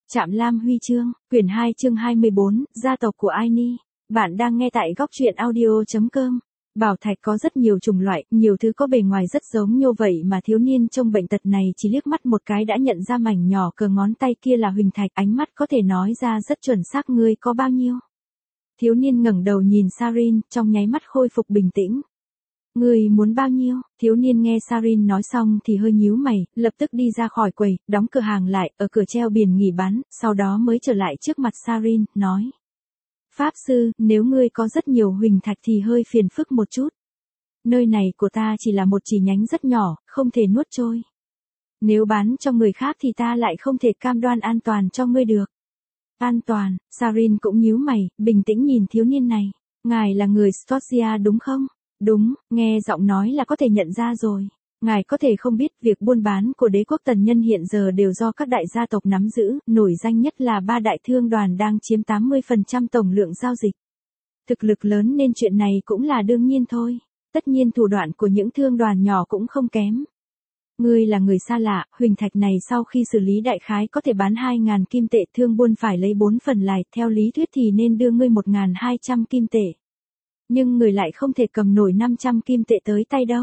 Trạm Lam Huy chương, quyển 2 chương 24, gia tộc của Aini. Bạn đang nghe tại góc truyện audio.com. Bảo thạch có rất nhiều chủng loại, nhiều thứ có bề ngoài rất giống nhau vậy mà thiếu niên trong bệnh tật này chỉ liếc mắt một cái đã nhận ra mảnh nhỏ cờ ngón tay kia là huỳnh thạch, ánh mắt có thể nói ra rất chuẩn xác ngươi có bao nhiêu. Thiếu niên ngẩng đầu nhìn Sarin, trong nháy mắt khôi phục bình tĩnh. Ngươi muốn bao nhiêu? Thiếu niên nghe Sarin nói xong thì hơi nhíu mày, lập tức đi ra khỏi quầy, đóng cửa hàng lại, ở cửa treo biển nghỉ bán, sau đó mới trở lại trước mặt Sarin, nói. Pháp sư, nếu ngươi có rất nhiều huỳnh thạch thì hơi phiền phức một chút. Nơi này của ta chỉ là một chi nhánh rất nhỏ, không thể nuốt trôi. Nếu bán cho người khác thì ta lại không thể cam đoan an toàn cho ngươi được. An toàn, Sarin cũng nhíu mày, bình tĩnh nhìn thiếu niên này. Ngài là người Scotia đúng không? Đúng, nghe giọng nói là có thể nhận ra rồi. Ngài có thể không biết việc buôn bán của đế quốc Tần Nhân hiện giờ đều do các đại gia tộc nắm giữ, nổi danh nhất là 3 đại thương đoàn đang chiếm 80% tổng lượng giao dịch. Thực lực lớn nên chuyện này cũng là đương nhiên thôi. Tất nhiên thủ đoạn của những thương đoàn nhỏ cũng không kém. Ngươi là người xa lạ, huỳnh thạch này sau khi xử lý đại khái có thể bán 2.000 kim tệ, thương buôn phải lấy 4 phần lại, theo lý thuyết thì nên đưa ngươi 1.200 kim tệ. Nhưng người lại không thể cầm nổi 500 kim tệ tới tay đâu.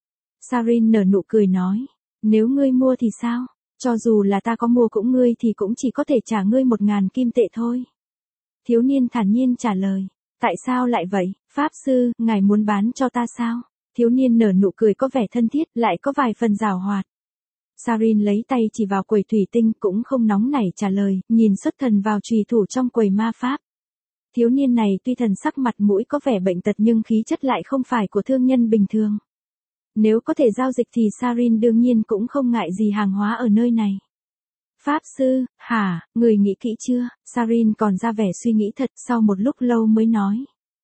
Sarin nở nụ cười nói, nếu ngươi mua thì sao? Cho dù là ta có mua cũng ngươi thì cũng chỉ có thể trả ngươi 1.000 kim tệ thôi. Thiếu niên thản nhiên trả lời, tại sao lại vậy, Pháp sư, ngài muốn bán cho ta sao? Thiếu niên nở nụ cười có vẻ thân thiết, lại có vài phần giảo hoạt. Sarin lấy tay chỉ vào quầy thủy tinh cũng không nóng nảy trả lời, nhìn xuất thần vào chùy thủ trong quầy ma pháp. Thiếu niên này tuy thần sắc mặt mũi có vẻ bệnh tật nhưng khí chất lại không phải của thương nhân bình thường. Nếu có thể giao dịch thì Sarin đương nhiên cũng không ngại gì hàng hóa ở nơi này. Pháp sư, hả, người nghĩ kỹ chưa? Sarin còn ra vẻ suy nghĩ thật, sau một lúc lâu mới nói.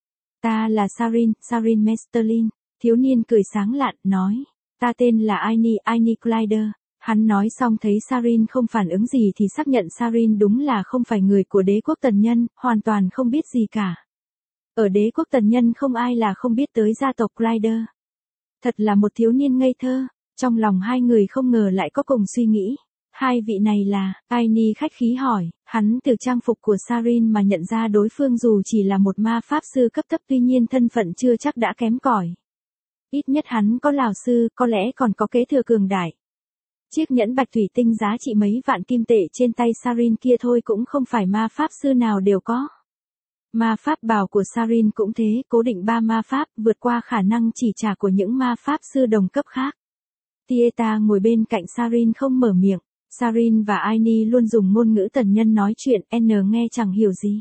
Ta là Sarin Mesterlin. Thiếu niên cười sáng lạn, nói. Ta tên là Aini Glider. Hắn nói xong thấy Sarin không phản ứng gì thì xác nhận Sarin đúng là không phải người của đế quốc Tần Nhân, hoàn toàn không biết gì cả. Ở đế quốc Tần Nhân không ai là không biết tới gia tộc Glider. Thật là một thiếu niên ngây thơ, trong lòng hai người không ngờ lại có cùng suy nghĩ. Hai vị này là, Aini khách khí hỏi, hắn từ trang phục của Sarin mà nhận ra đối phương dù chỉ là một ma pháp sư cấp thấp tuy nhiên thân phận chưa chắc đã kém cỏi. Ít nhất hắn có lão sư, có lẽ còn có kế thừa cường đại. Chiếc nhẫn bạch thủy tinh giá trị mấy vạn kim tệ trên tay Sarin kia thôi cũng không phải ma pháp sư nào đều có. Ma pháp bào của Sarin cũng thế, cố định 3 ma pháp, vượt qua khả năng chỉ trả của những ma pháp sư đồng cấp khác. Tieta ngồi bên cạnh Sarin không mở miệng. Sarin và Aini luôn dùng ngôn ngữ Tần Nhân nói chuyện, N nghe chẳng hiểu gì.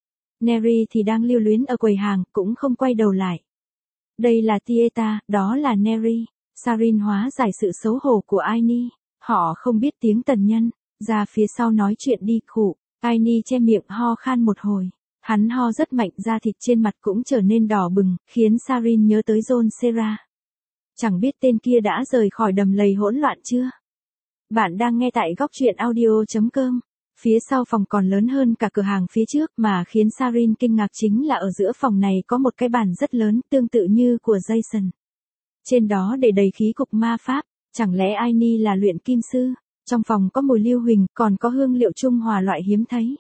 Neri thì đang lưu luyến ở quầy hàng, cũng không quay đầu lại. Đây là Tieta, đó là Neri. Sarin hóa giải sự xấu hổ của Aini. Họ không biết tiếng Tần Nhân, ra phía sau nói chuyện đi khụ. Aini che miệng ho khan một hồi. Hắn ho rất mạnh, da thịt trên mặt cũng trở nên đỏ bừng, khiến Sarin nhớ tới John Serra. Chẳng biết tên kia đã rời khỏi đầm lầy hỗn loạn chưa? Bạn đang nghe tại góc truyện audio.com. Phía sau phòng còn lớn hơn cả cửa hàng phía trước mà khiến Sarin kinh ngạc chính là ở giữa phòng này có một cái bàn rất lớn tương tự như của Jason. Trên đó để đầy khí cục ma pháp, chẳng lẽ Aini là luyện kim sư? Trong phòng có mùi lưu huỳnh, còn có hương liệu trung hòa loại hiếm thấy.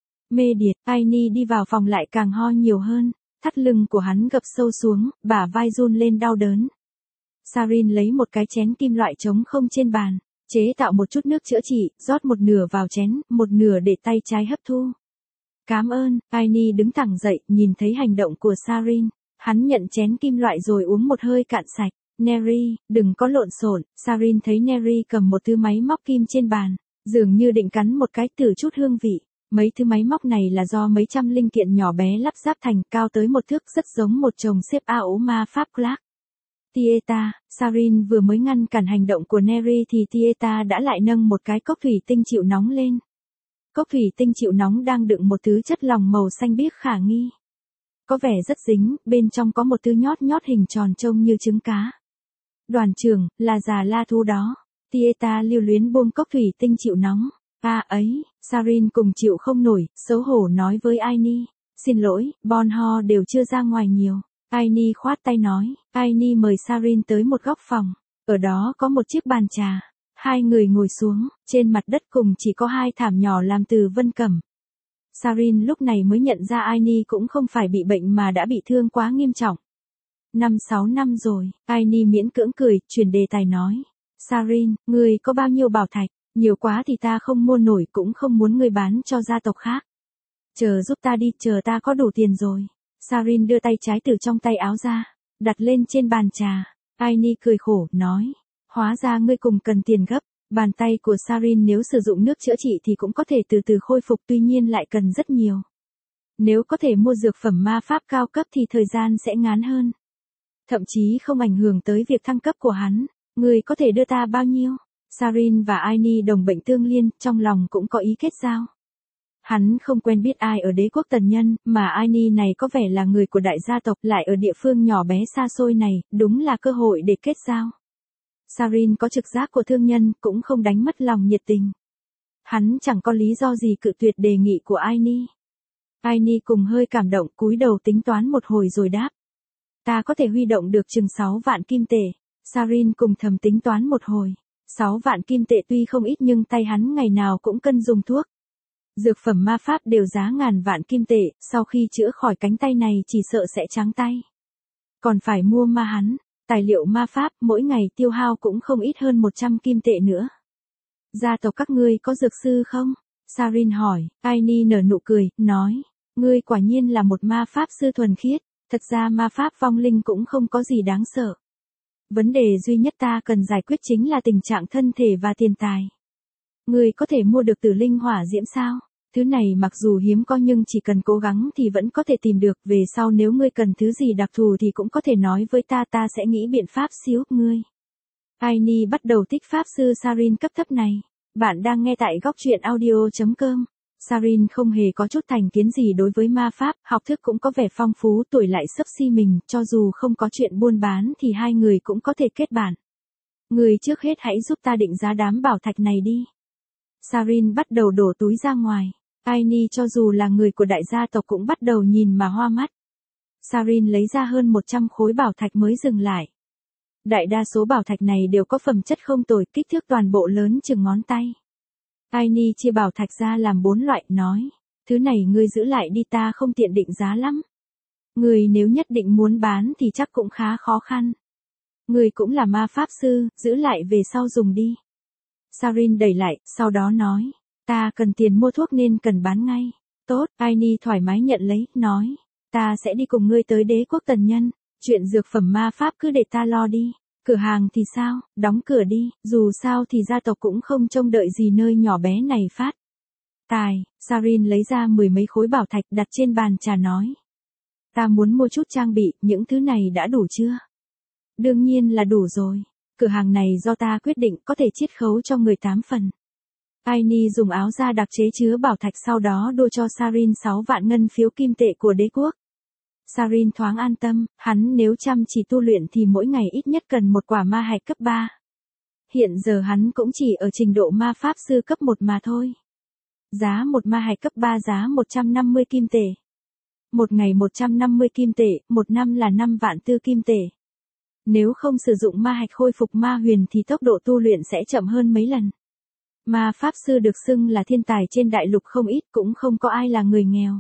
Mê điệt, Aini đi vào phòng lại càng ho nhiều hơn, thắt lưng của hắn gập sâu xuống, bả vai run lên đau đớn. Sarin lấy một cái chén kim loại trống không trên bàn, chế tạo một chút nước chữa trị, rót một nửa vào chén, một nửa để tay trái hấp thu. Cảm ơn, Aini đứng thẳng dậy, nhìn thấy hành động của Sarin, hắn nhận chén kim loại rồi uống một hơi cạn sạch. Neri, đừng có lộn xộn. Sarin thấy Neri cầm một thứ máy móc kim trên bàn, dường như định cắn một cái từ chút hương vị. Mấy thứ máy móc này là do mấy trăm linh kiện nhỏ bé lắp ráp thành, cao tới một thước, rất giống một chồng xếp áo ma pháp Clark. Tieta, Sarin vừa mới ngăn cản hành động của Neri thì Tieta đã lại nâng một cái cốc thủy tinh chịu nóng lên. Cốc thủy tinh chịu nóng đang đựng một thứ chất lỏng màu xanh biếc khả nghi. Có vẻ rất dính, bên trong có một thứ nhót nhót hình tròn trông như trứng cá. Đoàn trưởng, là già la thú đó. Tieta lưu luyến buông cốc thủy tinh chịu nóng. Ấy, Sarin cùng chịu không nổi, xấu hổ nói với Aini. Xin lỗi, Bon Ho đều chưa ra ngoài nhiều. Aini khoát tay nói. Aini mời Sarin tới một góc phòng. Ở đó có một chiếc bàn trà. Hai người ngồi xuống, trên mặt đất cùng chỉ có hai thảm nhỏ làm từ vân cẩm. Sarin lúc này mới nhận ra Aini cũng không phải bị bệnh mà đã bị thương quá nghiêm trọng. 5-6 năm rồi, Aini miễn cưỡng cười, chuyển đề tài nói. Sarin, ngươi có bao nhiêu bảo thạch? Nhiều quá thì ta không mua nổi, cũng không muốn ngươi bán cho gia tộc khác. Chờ giúp ta đi, chờ ta có đủ tiền rồi. Sarin đưa tay trái từ trong tay áo ra, đặt lên trên bàn trà. Aini cười khổ, nói. Hóa ra ngươi cùng cần tiền gấp. Bàn tay của Sarin nếu sử dụng nước chữa trị thì cũng có thể từ từ khôi phục, tuy nhiên lại cần rất nhiều. Nếu có thể mua dược phẩm ma pháp cao cấp thì thời gian sẽ ngắn hơn. Thậm chí không ảnh hưởng tới việc thăng cấp của hắn. Ngươi có thể đưa ta bao nhiêu? Sarin và Aini đồng bệnh tương liên, trong lòng cũng có ý kết giao. Hắn không quen biết ai ở đế quốc Tần Nhân, mà Aini này có vẻ là người của đại gia tộc, lại ở địa phương nhỏ bé xa xôi này, đúng là cơ hội để kết giao. Sarin có trực giác của thương nhân, cũng không đánh mất lòng nhiệt tình. Hắn chẳng có lý do gì cự tuyệt đề nghị của Aini. Aini cùng hơi cảm động, cúi đầu tính toán một hồi rồi đáp. Ta có thể huy động được chừng 6 vạn kim tệ. Sarin cùng thầm tính toán một hồi. 6 vạn kim tệ tuy không ít nhưng tay hắn ngày nào cũng cân dùng thuốc. Dược phẩm ma pháp đều giá ngàn vạn kim tệ, sau khi chữa khỏi cánh tay này chỉ sợ sẽ trắng tay. Còn phải mua ma hắn, tài liệu ma pháp mỗi ngày tiêu hao cũng không ít hơn 100 kim tệ nữa. Gia tộc các ngươi có dược sư không? Sarin hỏi. Aini nở nụ cười, nói. Ngươi quả nhiên là một ma pháp sư thuần khiết, thật ra ma pháp vong linh cũng không có gì đáng sợ. Vấn đề duy nhất ta cần giải quyết chính là tình trạng thân thể và tiền tài. Ngươi có thể mua được tử linh hỏa diễm sao? Thứ này mặc dù hiếm có nhưng chỉ cần cố gắng thì vẫn có thể tìm được. Về sau nếu ngươi cần thứ gì đặc thù thì cũng có thể nói với ta, ta sẽ nghĩ biện pháp siêu ngươi. Aini bắt đầu thích pháp sư Sarin cấp thấp này. Bạn đang nghe tại góc truyện audio.com. Sarin không hề có chút thành kiến gì đối với ma pháp, học thức cũng có vẻ phong phú, tuổi lại xấp xi mình, cho dù không có chuyện buôn bán thì hai người cũng có thể kết bạn. Người trước hết hãy giúp ta định giá đám bảo thạch này đi. Sarin bắt đầu đổ túi ra ngoài. Aini cho dù là người của đại gia tộc cũng bắt đầu nhìn mà hoa mắt. Sarin lấy ra hơn 100 khối bảo thạch mới dừng lại. Đại đa số bảo thạch này đều có phẩm chất không tồi, kích thước toàn bộ lớn chừng ngón tay. Aini chia bảo thạch ra làm 4 loại, nói. Thứ này ngươi giữ lại đi, ta không tiện định giá lắm. Ngươi nếu nhất định muốn bán thì chắc cũng khá khó khăn. Ngươi cũng là ma pháp sư, giữ lại về sau dùng đi. Sarin đẩy lại, sau đó nói. Ta cần tiền mua thuốc nên cần bán ngay. Tốt, Aini thoải mái nhận lấy, nói. Ta sẽ đi cùng ngươi tới đế quốc Tần Nhân. Chuyện dược phẩm ma pháp cứ để ta lo đi. Cửa hàng thì sao, đóng cửa đi, dù sao thì gia tộc cũng không trông đợi gì nơi nhỏ bé này phát tài. Sarin lấy ra 10 mấy khối bảo thạch đặt trên bàn trà nói. Ta muốn mua chút trang bị, những thứ này đã đủ chưa? Đương nhiên là đủ rồi. Cửa hàng này do ta quyết định, có thể chiết khấu cho người 8 phần. Aini dùng áo da đặc chế chứa bảo thạch, sau đó đưa cho Sarin 6 vạn ngân phiếu kim tệ của đế quốc. Sarin thoáng an tâm, hắn nếu chăm chỉ tu luyện thì mỗi ngày ít nhất cần một quả ma hạch cấp 3. Hiện giờ hắn cũng chỉ ở trình độ ma pháp sư cấp 1 mà thôi. Giá một ma hạch cấp 3 giá 150 kim tệ. Một ngày 150 kim tệ, một năm là 5 vạn tư kim tệ. Nếu không sử dụng ma hạch khôi phục ma huyền thì tốc độ tu luyện sẽ chậm hơn mấy lần. Ma pháp sư được xưng là thiên tài trên đại lục không ít, cũng không có ai là người nghèo.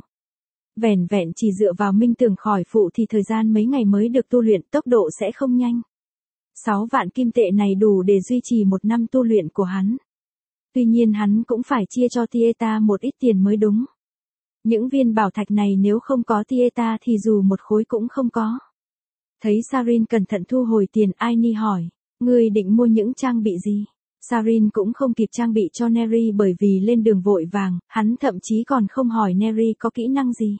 Vẻn vẹn chỉ dựa vào minh tưởng khỏi phụ thì thời gian mấy ngày mới được tu luyện, tốc độ sẽ không nhanh. 6 vạn kim tệ này đủ để duy trì 1 năm tu luyện của hắn. Tuy nhiên hắn cũng phải chia cho Tieta một ít tiền mới đúng. Những viên bảo thạch này nếu không có Tieta thì dù một khối cũng không có. Thấy Sarin cẩn thận thu hồi tiền, Aini hỏi. Ngươi định mua những trang bị gì? Sarin cũng không kịp trang bị cho Neri bởi vì lên đường vội vàng, hắn thậm chí còn không hỏi Neri có kỹ năng gì.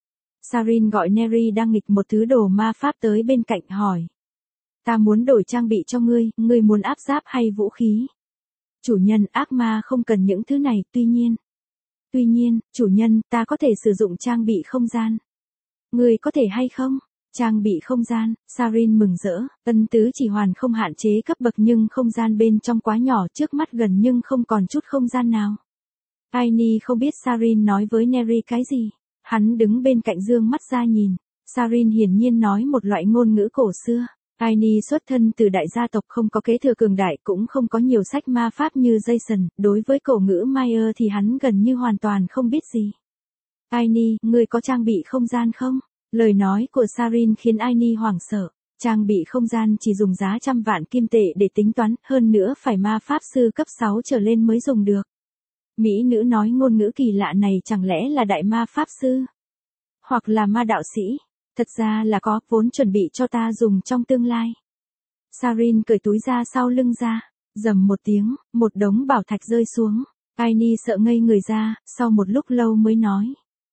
Sarin gọi Neri đang nghịch một thứ đồ ma pháp tới bên cạnh hỏi. Ta muốn đổi trang bị cho ngươi, ngươi muốn áp giáp hay vũ khí? Chủ nhân, ác ma không cần những thứ này, tuy nhiên, chủ nhân, ta có thể sử dụng trang bị không gian. Ngươi có thể hay không? Trang bị không gian, Sarin mừng rỡ, ân tứ chỉ hoàn không hạn chế cấp bậc nhưng không gian bên trong quá nhỏ, trước mắt gần nhưng không còn chút không gian nào. Aini không biết Sarin nói với Neri cái gì. Hắn đứng bên cạnh dương mắt ra nhìn. Sarin hiển nhiên nói một loại ngôn ngữ cổ xưa. Aini xuất thân từ đại gia tộc không có kế thừa cường đại cũng không có nhiều sách ma pháp như Jason, đối với cổ ngữ Maya thì hắn gần như hoàn toàn không biết gì. Aini, ngươi có trang bị không gian không? Lời nói của Sarin khiến Aini hoảng sợ. Trang bị không gian chỉ dùng giá trăm vạn kim tệ để tính toán, hơn nữa phải ma pháp sư cấp 6 trở lên mới dùng được. Mỹ nữ nói ngôn ngữ kỳ lạ này chẳng lẽ là đại ma pháp sư? Hoặc là ma đạo sĩ? Thật ra là có, vốn chuẩn bị cho ta dùng trong tương lai. Sarin cởi túi ra sau lưng ra, rầm một tiếng, một đống bảo thạch rơi xuống. Aini sợ ngây người ra, sau một lúc lâu mới nói.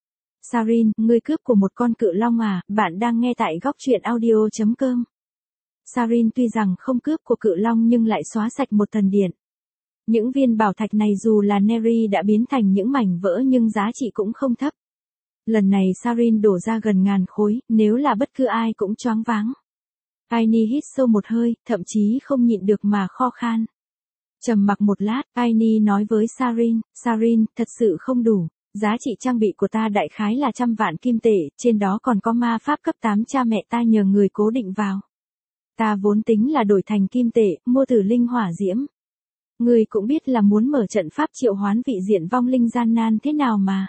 Sarin, ngươi cướp của một con cự long à, bạn đang nghe tại góc truyện audio.com. Sarin tuy rằng không cướp của cự long nhưng lại xóa sạch một thần điện. Những viên bảo thạch này dù là Neri đã biến thành những mảnh vỡ nhưng giá trị cũng không thấp. Lần này Sarin đổ ra gần 1000 khối, nếu là bất cứ ai cũng choáng váng. Aini hít sâu một hơi, thậm chí không nhịn được mà kho khan. Trầm mặc một lát, Aini nói với Sarin, Sarin, thật sự không đủ. Giá trị trang bị của ta đại khái là 100 vạn kim tệ, trên đó còn có ma pháp cấp 8 cha mẹ ta nhờ người cố định vào. Ta vốn tính là đổi thành kim tệ, mua tử linh hỏa diễm. Người cũng biết là muốn mở trận pháp triệu hoán vị diện vong linh gian nan thế nào mà.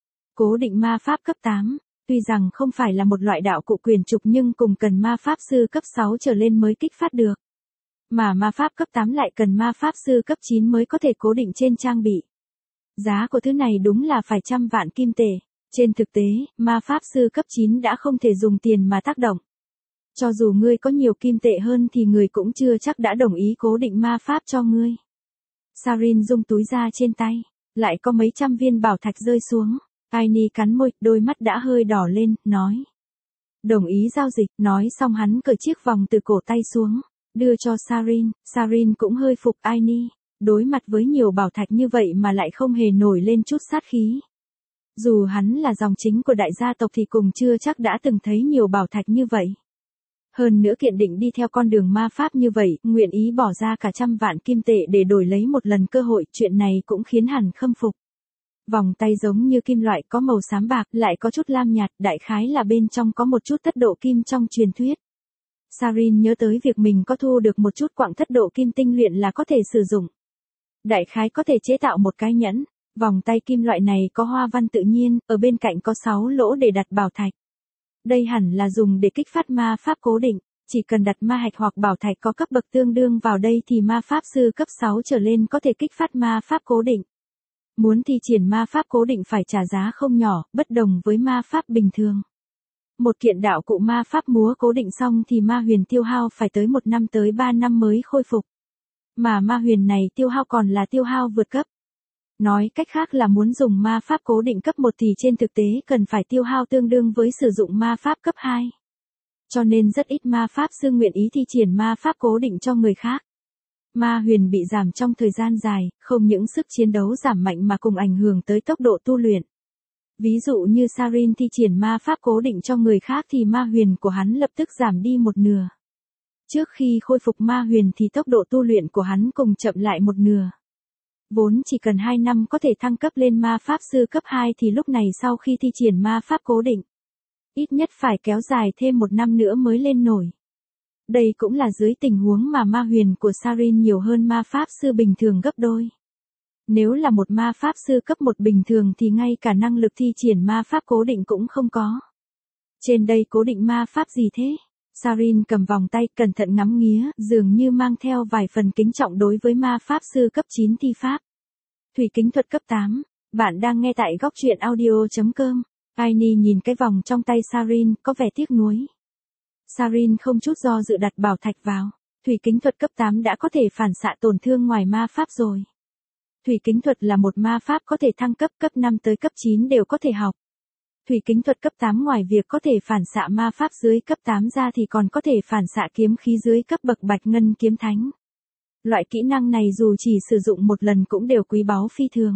Cố định ma pháp cấp 8, tuy rằng không phải là một loại đạo cụ quyền trục nhưng cùng cần ma pháp sư cấp 6 trở lên mới kích phát được. Mà ma pháp cấp 8 lại cần ma pháp sư cấp 9 mới có thể cố định trên trang bị. Giá của thứ này đúng là phải 100 vạn kim tệ. Trên thực tế, ma pháp sư cấp 9 đã không thể dùng tiền mà tác động. Cho dù ngươi có nhiều kim tệ hơn thì người cũng chưa chắc đã đồng ý cố định ma pháp cho ngươi. Sarin rung túi ra trên tay, lại có mấy trăm viên bảo thạch rơi xuống. Aini cắn môi, đôi mắt đã hơi đỏ lên, nói. Đồng ý giao dịch, nói xong hắn cởi chiếc vòng từ cổ tay xuống, đưa cho Sarin. Sarin cũng hơi phục Aini. Đối mặt với nhiều bảo thạch như vậy mà lại không hề nổi lên chút sát khí. Dù hắn là dòng chính của đại gia tộc thì cùng chưa chắc đã từng thấy nhiều bảo thạch như vậy. Hơn nữa kiện định đi theo con đường ma pháp như vậy, nguyện ý bỏ ra cả 100 vạn kim tệ để đổi lấy một lần cơ hội, chuyện này cũng khiến hắn khâm phục. Vòng tay giống như kim loại có màu xám bạc, lại có chút lam nhạt, đại khái là bên trong có một chút thất độ kim trong truyền thuyết. Sarin nhớ tới việc mình có thu được một chút quặng thất độ kim tinh luyện là có thể sử dụng. Đại khái có thể chế tạo một cái nhẫn, vòng tay kim loại này có hoa văn tự nhiên, ở bên cạnh có 6 lỗ để đặt bảo thạch. Đây hẳn là dùng để kích phát ma pháp cố định, chỉ cần đặt ma hạch hoặc bảo thạch có cấp bậc tương đương vào đây thì ma pháp sư cấp 6 trở lên có thể kích phát ma pháp cố định. Muốn thi triển ma pháp cố định phải trả giá không nhỏ, bất đồng với ma pháp bình thường. Một kiện đạo cụ ma pháp múa cố định xong thì ma huyền tiêu hao phải tới 1 năm tới 3 năm mới khôi phục. Mà ma huyền này tiêu hao còn là tiêu hao vượt cấp. Nói cách khác là muốn dùng ma pháp cố định cấp 1 thì trên thực tế cần phải tiêu hao tương đương với sử dụng ma pháp cấp 2. Cho nên rất ít ma pháp sư nguyện ý thi triển ma pháp cố định cho người khác. Ma huyền bị giảm trong thời gian dài, không những sức chiến đấu giảm mạnh mà cùng ảnh hưởng tới tốc độ tu luyện. Ví dụ như Sarin thi triển ma pháp cố định cho người khác thì ma huyền của hắn lập tức giảm đi 1/2. Trước khi khôi phục ma huyền thì tốc độ tu luyện của hắn cùng chậm lại 1/2. Vốn chỉ cần 2 năm có thể thăng cấp lên ma pháp sư cấp 2 thì lúc này sau khi thi triển ma pháp cố định, ít nhất phải kéo dài thêm 1 năm nữa mới lên nổi. Đây cũng là dưới tình huống mà ma huyền của Sarin nhiều hơn ma pháp sư bình thường gấp đôi. Nếu là một ma pháp sư cấp 1 bình thường thì ngay cả năng lực thi triển ma pháp cố định cũng không có. Trên đây cố định ma pháp gì thế? Sarin cầm vòng tay cẩn thận ngắm nghía, dường như mang theo vài phần kính trọng đối với ma pháp sư cấp 9 thi pháp. Thủy kính thuật cấp 8, bạn đang nghe tại góc truyện audio.com. Aini nhìn cái vòng trong tay Sarin, có vẻ tiếc nuối. Sarin không chút do dự đặt bảo thạch vào. Thủy kính thuật cấp 8 đã có thể phản xạ tổn thương ngoài ma pháp rồi. Thủy kính thuật là một ma pháp có thể thăng cấp, cấp 5 tới cấp 9 đều có thể học. Thủy kính thuật cấp 8 ngoài việc có thể phản xạ ma pháp dưới cấp 8 ra thì còn có thể phản xạ kiếm khí dưới cấp bậc bạch ngân kiếm thánh. Loại kỹ năng này dù chỉ sử dụng một lần cũng đều quý báu phi thường.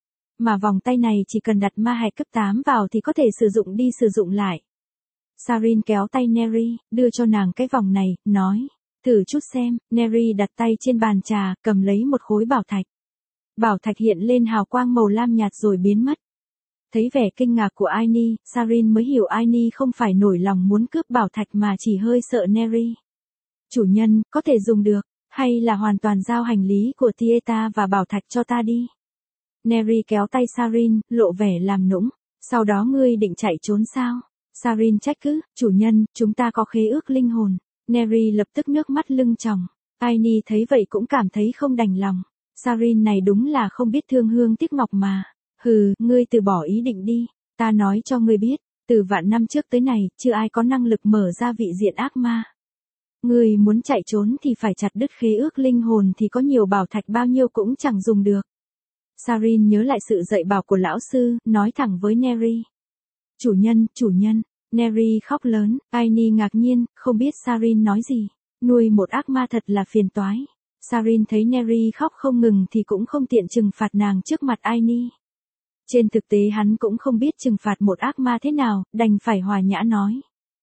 Mà vòng tay này chỉ cần đặt ma hạch cấp 8 vào thì có thể sử dụng đi sử dụng lại. Sarin kéo tay Neri, đưa cho nàng cái vòng này, nói, thử chút xem. Neri đặt tay trên bàn trà, cầm lấy một khối bảo thạch. Bảo thạch hiện lên hào quang màu lam nhạt rồi biến mất. Thấy vẻ kinh ngạc của Aini, Sarin mới hiểu Aini không phải nổi lòng muốn cướp bảo thạch mà chỉ hơi sợ Neri. Chủ nhân, có thể dùng được, hay là hoàn toàn giao hành lý của Tieta và bảo thạch cho ta đi. Neri kéo tay Sarin, lộ vẻ làm nũng. Sau đó ngươi định chạy trốn sao? Sarin trách cứ, chủ nhân, chúng ta có khế ước linh hồn. Neri lập tức nước mắt lưng tròng. Aini thấy vậy cũng cảm thấy không đành lòng. Sarin này đúng là không biết thương hương tiếc ngọc mà. Hừ, ngươi từ bỏ ý định đi. Ta nói cho ngươi biết, từ vạn năm trước tới này, chưa ai có năng lực mở ra vị diện ác ma. Ngươi muốn chạy trốn thì phải chặt đứt khế ước linh hồn thì có nhiều bảo thạch bao nhiêu cũng chẳng dùng được. Sarin nhớ lại sự dạy bảo của lão sư, nói thẳng với Neri. Chủ nhân, Neri khóc lớn, Aini ngạc nhiên, không biết Sarin nói gì. Nuôi một ác ma thật là phiền toái. Sarin thấy Neri khóc không ngừng thì cũng không tiện trừng phạt nàng trước mặt Aini. Trên thực tế hắn cũng không biết trừng phạt một ác ma thế nào, đành phải hòa nhã nói.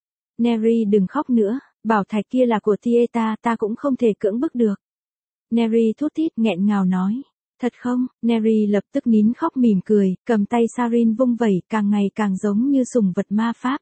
Neri đừng khóc nữa, bảo thạch kia là của Tieta, ta cũng không thể cưỡng bức được. Neri thút thít nghẹn ngào nói. Thật không? Neri lập tức nín khóc mỉm cười, cầm tay Sarin vung vẩy, càng ngày càng giống như sủng vật ma pháp.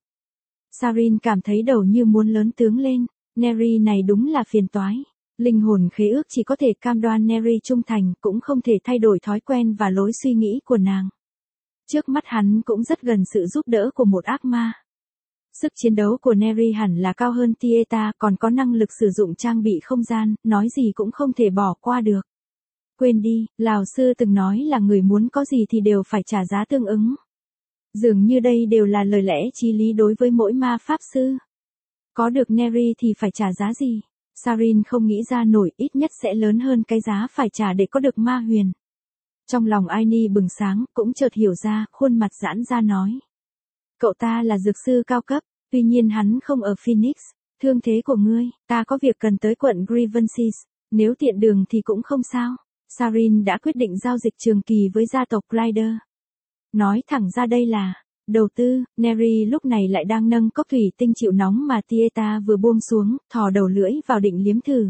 Sarin cảm thấy đầu như muốn lớn tướng lên. Neri này đúng là phiền toái. Linh hồn khế ước chỉ có thể cam đoan Neri trung thành, cũng không thể thay đổi thói quen và lối suy nghĩ của nàng. Trước mắt hắn cũng rất gần sự giúp đỡ của một ác ma. Sức chiến đấu của Neri hẳn là cao hơn Tieta, còn có năng lực sử dụng trang bị không gian, nói gì cũng không thể bỏ qua được. Quên đi, lão sư từng nói là người muốn có gì thì đều phải trả giá tương ứng. Dường như đây đều là lời lẽ chí lý đối với mỗi ma pháp sư. Có được Neri thì phải trả giá gì? Sarin không nghĩ ra nổi, ít nhất sẽ lớn hơn cái giá phải trả để có được ma huyền. Trong lòng Aini bừng sáng, cũng chợt hiểu ra, khuôn mặt giãn ra nói. Cậu ta là dược sư cao cấp, tuy nhiên hắn không ở Phoenix. Thương thế của ngươi, ta có việc cần tới quận Grievances, nếu tiện đường thì cũng không sao. Sarin đã quyết định giao dịch trường kỳ với gia tộc Glider. Nói thẳng ra đây là đầu tư. Neri lúc này lại đang nâng cốc thủy tinh chịu nóng mà Tieta vừa buông xuống, thò đầu lưỡi vào định liếm thử.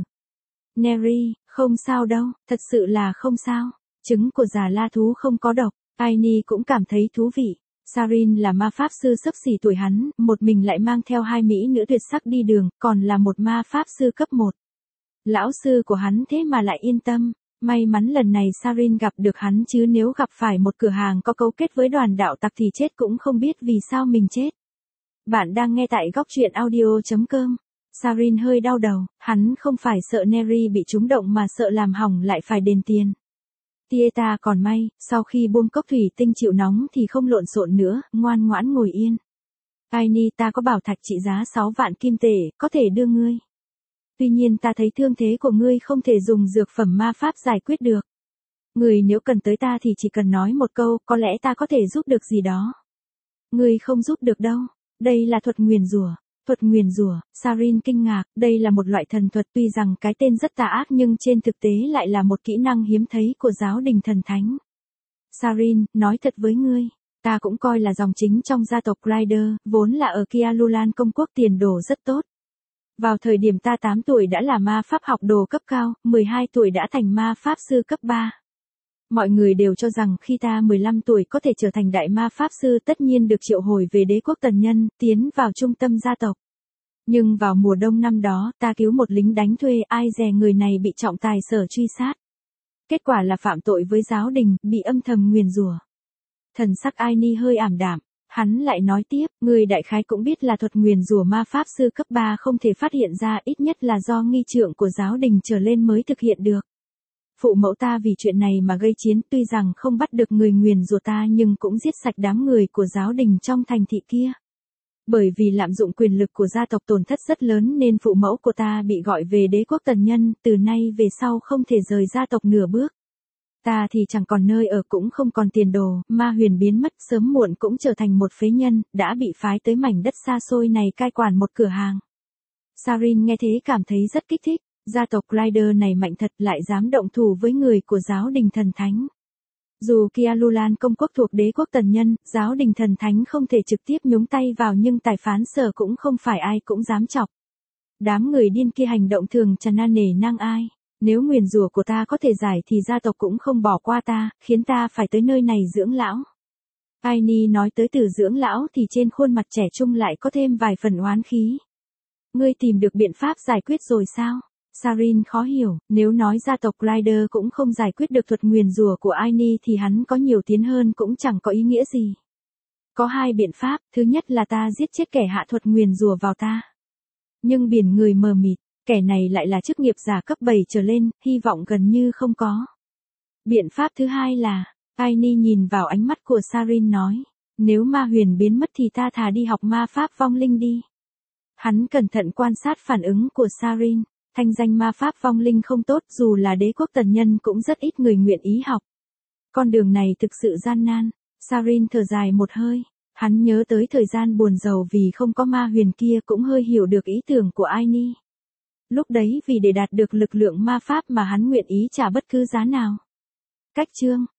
Neri, không sao đâu, thật sự là không sao. Trứng của già la thú không có độc. Aini cũng cảm thấy thú vị. Sarin là ma pháp sư xấp xỉ tuổi hắn, một mình lại mang theo hai mỹ nữ tuyệt sắc đi đường, còn là một ma pháp sư cấp 1. Lão sư của hắn thế mà lại yên tâm. May mắn lần này Sarin gặp được hắn chứ nếu gặp phải một cửa hàng có cấu kết với đoàn đạo tặc thì chết cũng không biết vì sao mình chết. Bạn đang nghe tại góc truyện audio.com. Sarin hơi đau đầu, hắn không phải sợ Neri bị trúng động mà sợ làm hỏng lại phải đền tiền. Tieta còn may, sau khi buông cốc thủy tinh chịu nóng thì không lộn xộn nữa, ngoan ngoãn ngồi yên. Aini, ta có bảo thạch trị giá 6 vạn kim tệ, có thể đưa ngươi. Tuy nhiên ta thấy thương thế của ngươi không thể dùng dược phẩm ma pháp giải quyết được. Ngươi nếu cần tới ta thì chỉ cần nói một câu, có lẽ ta có thể giúp được gì đó. Ngươi không giúp được đâu. Đây là thuật nguyền rủa. Thuật nguyền rủa. Sarin kinh ngạc, đây là một loại thần thuật tuy rằng cái tên rất tà ác nhưng trên thực tế lại là một kỹ năng hiếm thấy của giáo đình thần thánh. Sarin, nói thật với ngươi, ta cũng coi là dòng chính trong gia tộc Glider, vốn là ở Kialulan công quốc tiền đồ rất tốt. Vào thời điểm ta 8 tuổi đã là ma pháp học đồ cấp cao, 12 tuổi đã thành ma pháp sư cấp 3. Mọi người đều cho rằng khi ta 15 tuổi có thể trở thành đại ma pháp sư tất nhiên được triệu hồi về đế quốc Tần Nhân, tiến vào trung tâm gia tộc. Nhưng vào mùa đông năm đó, ta cứu một lính đánh thuê, ai dè người này bị trọng tài sở truy sát. Kết quả là phạm tội với giáo đình, bị âm thầm nguyền rủa. Thần sắc Aini hơi ảm đạm. Hắn lại nói tiếp, người đại khái cũng biết là thuật nguyền rủa ma pháp sư cấp 3 không thể phát hiện ra, ít nhất là do nghi trượng của giáo đình trở lên mới thực hiện được. Phụ mẫu ta vì chuyện này mà gây chiến, tuy rằng không bắt được người nguyền rủa ta nhưng cũng giết sạch đám người của giáo đình trong thành thị kia. Bởi vì lạm dụng quyền lực của gia tộc tổn thất rất lớn nên phụ mẫu của ta bị gọi về đế quốc Tần Nhân, từ nay về sau không thể rời gia tộc nửa bước. Ta thì chẳng còn nơi ở cũng không còn tiền đồ, ma huyền biến mất sớm muộn cũng trở thành một phế nhân, đã bị phái tới mảnh đất xa xôi này cai quản một cửa hàng. Sarin nghe thế cảm thấy rất kích thích, gia tộc Glider này mạnh thật lại dám động thủ với người của giáo đình thần thánh. Dù Kialulan công quốc thuộc đế quốc Tần Nhân, giáo đình thần thánh không thể trực tiếp nhúng tay vào nhưng tài phán sở cũng không phải ai cũng dám chọc. Đám người điên kia hành động thường chẳng nể nang ai. Nếu nguyền rủa của ta có thể giải thì gia tộc cũng không bỏ qua ta, khiến ta phải tới nơi này dưỡng lão. Aini nói tới từ dưỡng lão thì trên khuôn mặt trẻ trung lại có thêm vài phần oán khí. Ngươi tìm được biện pháp giải quyết rồi sao? Sarin khó hiểu, nếu nói gia tộc Ryder cũng không giải quyết được thuật nguyền rủa của Aini thì hắn có nhiều tiến hơn cũng chẳng có ý nghĩa gì. Có hai biện pháp, thứ nhất là ta giết chết kẻ hạ thuật nguyền rủa vào ta. Nhưng biển người mờ mịt, kẻ này lại là chức nghiệp giả cấp 7 trở lên, hy vọng gần như không có. Biện pháp thứ hai là, Aini nhìn vào ánh mắt của Sarin nói, nếu ma huyền biến mất thì ta thà đi học ma pháp vong linh đi. Hắn cẩn thận quan sát phản ứng của Sarin, thanh danh ma pháp vong linh không tốt, dù là đế quốc tần nhân cũng rất ít người nguyện ý học. Con đường này thực sự gian nan. Sarin thở dài một hơi, hắn nhớ tới thời gian buồn rầu vì không có ma huyền kia, cũng hơi hiểu được ý tưởng của Aini. Lúc đấy vì để đạt được lực lượng ma pháp mà hắn nguyện ý trả bất cứ giá nào. Cách chương